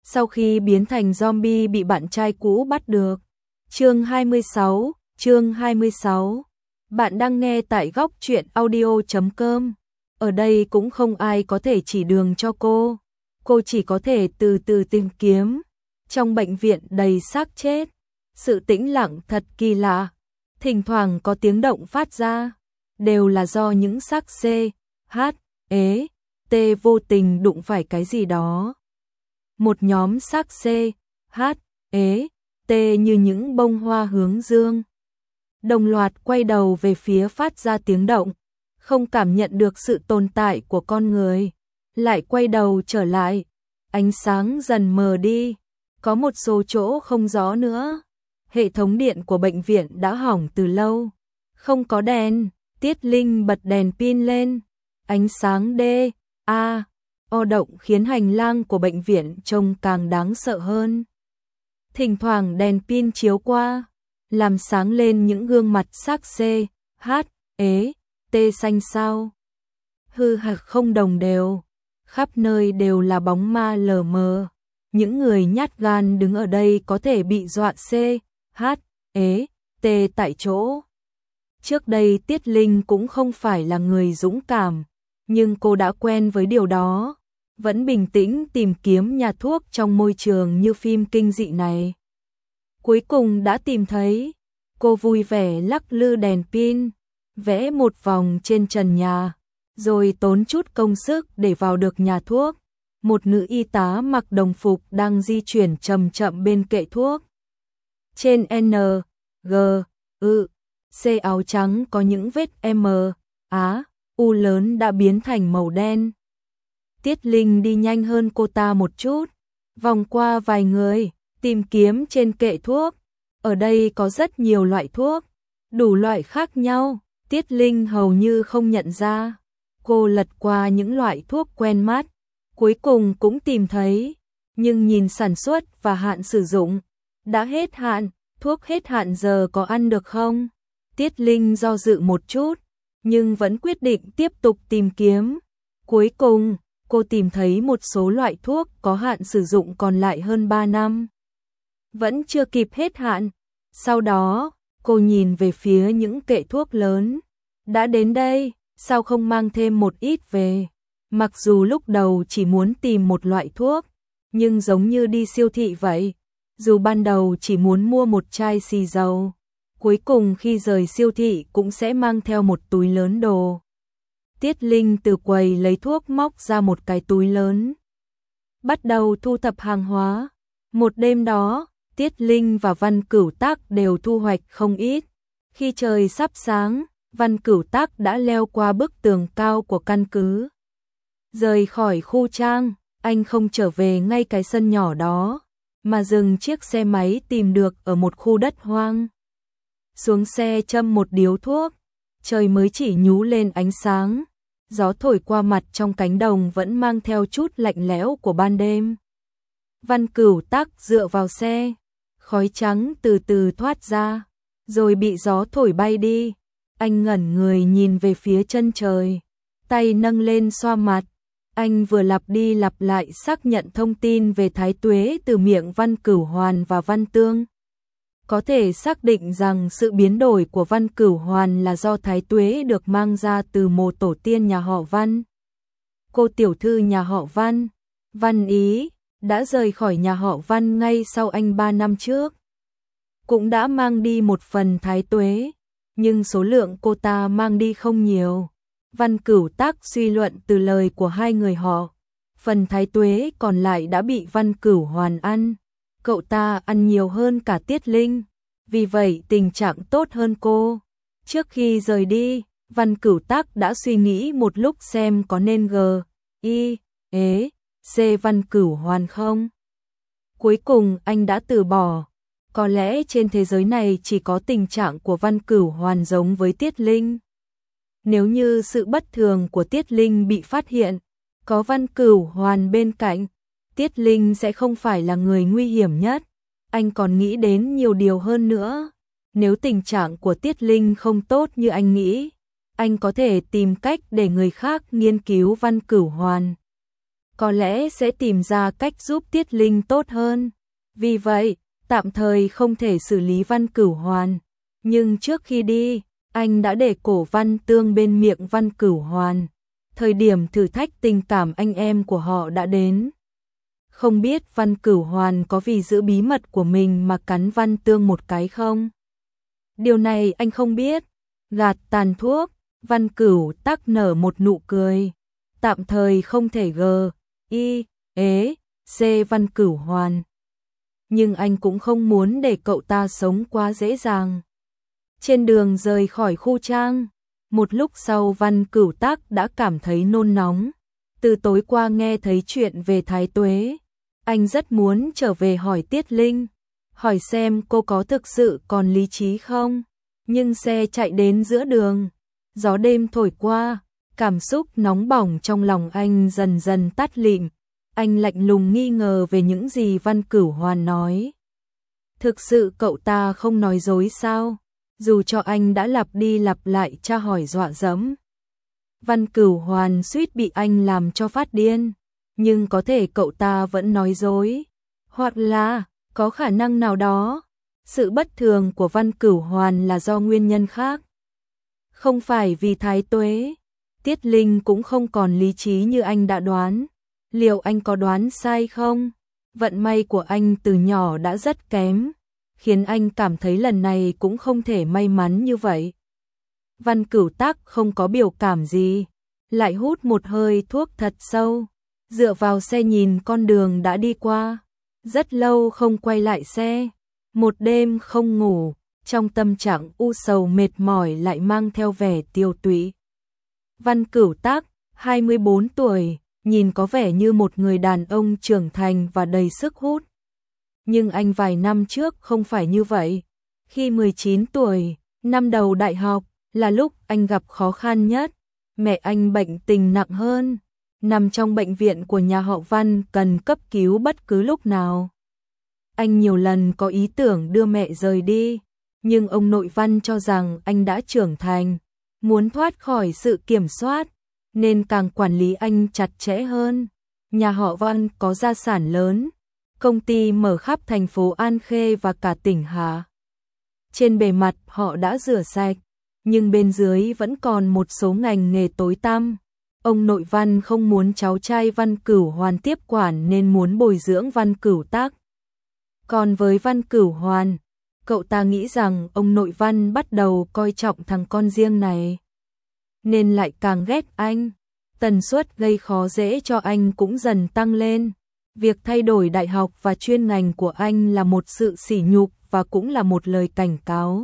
sau khi biến thành zombie bị bạn trai cũ bắt được. Chương 26. Bạn đang nghe tại góc truyện audio.com. Ở đây cũng không ai có thể chỉ đường cho cô. Cô chỉ có thể từ từ tìm kiếm. Trong bệnh viện đầy xác chết, sự tĩnh lặng thật kỳ lạ. Thỉnh thoảng có tiếng động phát ra, đều là do những xác C, H, E, T vô tình đụng phải cái gì đó. Một nhóm xác C, H, E, T như những bông hoa hướng dương, đồng loạt quay đầu về phía phát ra tiếng động, không cảm nhận được sự tồn tại của con người, lại quay đầu trở lại. Ánh sáng dần mờ đi, có một số chỗ không rõ nữa. Hệ thống điện của bệnh viện đã hỏng từ lâu, không có đèn. Tiết Linh bật đèn pin lên, ánh sáng D, A, O động khiến hành lang của bệnh viện trông càng đáng sợ hơn. Thỉnh thoảng đèn pin chiếu qua, làm sáng lên những gương mặt xác C, H, E, T xanh xao. Hư hạc không đồng đều, khắp nơi đều là bóng ma lờ mờ. Những người nhát gan đứng ở đây có thể bị dọa C, H, E, T tại chỗ. Trước đây Tiết Linh cũng không phải là người dũng cảm, nhưng cô đã quen với điều đó, vẫn bình tĩnh tìm kiếm nhà thuốc trong môi trường như phim kinh dị này. Cuối cùng đã tìm thấy, cô vui vẻ lắc lư đèn pin, vẽ một vòng trên trần nhà, rồi tốn chút công sức để vào được nhà thuốc. Một nữ y tá mặc đồng phục đang di chuyển chậm chậm bên kệ thuốc. Trên N, G, U, C áo trắng có những vết M, Á, U lớn đã biến thành màu đen. Tiết Linh đi nhanh hơn cô ta một chút, vòng qua vài người, tìm kiếm trên kệ thuốc. Ở đây có rất nhiều loại thuốc, đủ loại khác nhau, Tiết Linh hầu như không nhận ra. Cô lật qua những loại thuốc quen mắt, cuối cùng cũng tìm thấy, nhưng nhìn sản xuất và hạn sử dụng, đã hết hạn. Thuốc hết hạn giờ có ăn được không? Tiết Linh do dự một chút, nhưng vẫn quyết định tiếp tục tìm kiếm. Cuối cùng, cô tìm thấy một số loại thuốc có hạn sử dụng còn lại hơn 3 năm. Vẫn chưa kịp hết hạn. Sau đó, cô nhìn về phía những kệ thuốc lớn. Đã đến đây, sao không mang thêm một ít về? Mặc dù lúc đầu chỉ muốn tìm một loại thuốc, nhưng giống như đi siêu thị vậy. Dù ban đầu chỉ muốn mua một chai xì dầu, cuối cùng khi rời siêu thị cũng sẽ mang theo một túi lớn đồ. Tiết Linh từ quầy lấy thuốc móc ra một cái túi lớn, bắt đầu thu thập hàng hóa. Một đêm đó, Tiết Linh và Văn Cửu Tác đều thu hoạch không ít. Khi trời sắp sáng, Văn Cửu Tác đã leo qua bức tường cao của căn cứ. Rời khỏi khu trang, anh không trở về ngay cái sân nhỏ đó, mà dừng chiếc xe máy tìm được ở một khu đất hoang. Xuống xe châm một điếu thuốc, trời mới chỉ nhú lên ánh sáng, gió thổi qua mặt trong cánh đồng vẫn mang theo chút lạnh lẽo của ban đêm. Văn Cửu Tác dựa vào xe, khói trắng từ từ thoát ra, rồi bị gió thổi bay đi. Anh ngẩn người nhìn về phía chân trời, tay nâng lên xoa mặt. Anh vừa lặp đi lặp lại xác nhận thông tin về Thái Tuế từ miệng Văn Cửu Hoàn và Văn Tương. Có thể xác định rằng sự biến đổi của Văn Cửu Hoàn là do Thái Tuế được mang ra từ một tổ tiên nhà họ Văn. Cô tiểu thư nhà họ Văn, Văn Ý, đã rời khỏi nhà họ Văn ngay sau anh 3 năm trước. Cũng đã mang đi một phần Thái Tuế, nhưng số lượng cô ta mang đi không nhiều. Văn Cửu Tác suy luận từ lời của hai người họ, phần Thái Tuế còn lại đã bị Văn Cửu Hoàn ăn. Cậu ta ăn nhiều hơn cả Tiết Linh, vì vậy tình trạng tốt hơn cô. Trước khi rời đi, Văn Cửu Tác đã suy nghĩ một lúc xem có nên G, I, E, C Văn Cửu Hoàn không. Cuối cùng anh đã từ bỏ. Có lẽ trên thế giới này chỉ có tình trạng của Văn Cửu Hoàn giống với Tiết Linh. Nếu như sự bất thường của Tiết Linh bị phát hiện, có Văn Cửu Hoàn bên cạnh, Tiết Linh sẽ không phải là người nguy hiểm nhất. Anh còn nghĩ đến nhiều điều hơn nữa. Nếu tình trạng của Tiết Linh không tốt như anh nghĩ, anh có thể tìm cách để người khác nghiên cứu Văn Cửu Hoàn. có lẽ sẽ tìm ra cách giúp Tiết Linh tốt hơn. Vì vậy, tạm thời không thể xử lý Văn Cửu Hoàn. Nhưng trước khi đi, anh đã để cổ Văn Tương bên miệng Văn Cửu Hoàn. Thời điểm thử thách tình cảm anh em của họ đã đến. Không biết Văn Cửu Hoàn có vì giữ bí mật của mình mà cắn Văn Tương một cái không? Điều này anh không biết. Gạt tàn thuốc, Văn Cửu Tắc nở một nụ cười. Tạm thời không thể C Văn Cửu Hoàn. Nhưng anh cũng không muốn để cậu ta sống quá dễ dàng. Trên đường rời khỏi khu trang, một lúc sau Văn Cửu Tắc đã cảm thấy nôn nóng. Từ tối qua nghe thấy chuyện về Thái Tuế, anh rất muốn trở về hỏi Tiết Linh, hỏi xem cô có thực sự còn lý trí không. Nhưng xe chạy đến giữa đường, gió đêm thổi qua, cảm xúc nóng bỏng trong lòng anh dần dần tắt lịm. Anh lạnh lùng nghi ngờ về những gì Văn Cửu Hoàn nói. Thực sự cậu ta không nói dối sao? Dù cho anh đã lặp đi lặp lại tra hỏi dọa dẫm. Văn Cửu Hoàn suýt bị anh làm cho phát điên. Nhưng có thể cậu ta vẫn nói dối. Hoặc là, có khả năng nào đó, sự bất thường của Văn Cửu Hoàn là do nguyên nhân khác. Không phải vì Thái Tuế. Tiết Linh cũng không còn lý trí như anh đã đoán. Liệu anh có đoán sai không? Vận may của anh từ nhỏ đã rất kém, khiến anh cảm thấy lần này cũng không thể may mắn như vậy. Văn Cửu Tắc không có biểu cảm gì, lại hút một hơi thuốc thật sâu, dựa vào xe nhìn con đường đã đi qua. Rất lâu không quay lại xe, một đêm không ngủ, trong tâm trạng u sầu mệt mỏi lại mang theo vẻ tiêu tụy. Văn Cửu Tắc, 24 tuổi, nhìn có vẻ như một người đàn ông trưởng thành và đầy sức hút. Nhưng anh vài năm trước không phải như vậy. Khi 19 tuổi, năm đầu đại học, là lúc anh gặp khó khăn nhất. Mẹ anh bệnh tình nặng hơn, nằm trong bệnh viện của nhà họ Văn cần cấp cứu bất cứ lúc nào. Anh nhiều lần có ý tưởng đưa mẹ rời đi, nhưng ông nội Văn cho rằng anh đã trưởng thành, muốn thoát khỏi sự kiểm soát, nên càng quản lý anh chặt chẽ hơn. Nhà họ Văn có gia sản lớn, công ty mở khắp thành phố An Khê và cả tỉnh Hà. Trên bề mặt họ đã rửa sạch, nhưng bên dưới vẫn còn một số ngành nghề tối tăm. Ông nội Văn không muốn cháu trai Văn Cửu Hoàn tiếp quản nên muốn bồi dưỡng Văn Cửu Tắc. Còn với Văn Cửu Hoàn, cậu ta nghĩ rằng ông nội Văn bắt đầu coi trọng thằng con riêng này, nên lại càng ghét anh. Tần suất gây khó dễ cho anh cũng dần tăng lên. Việc thay đổi đại học và chuyên ngành của anh là một sự sỉ nhục và cũng là một lời cảnh cáo.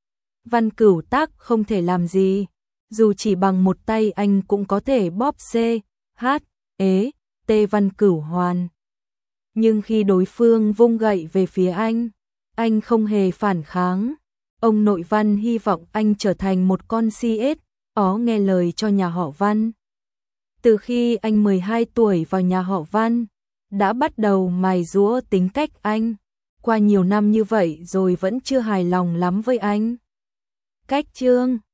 Văn Cửu Tắc không thể làm gì, dù chỉ bằng một tay anh cũng có thể bóp T Văn Cửu Hoàn. Nhưng khi đối phương vung gậy về phía anh không hề phản kháng. Ông nội Văn hy vọng anh trở thành một con CSO nghe lời cho nhà họ Văn. Từ khi anh 12 tuổi vào nhà họ Văn, đã bắt đầu mài giũa tính cách anh. Qua nhiều năm như vậy rồi vẫn chưa hài lòng lắm với anh. Cách chương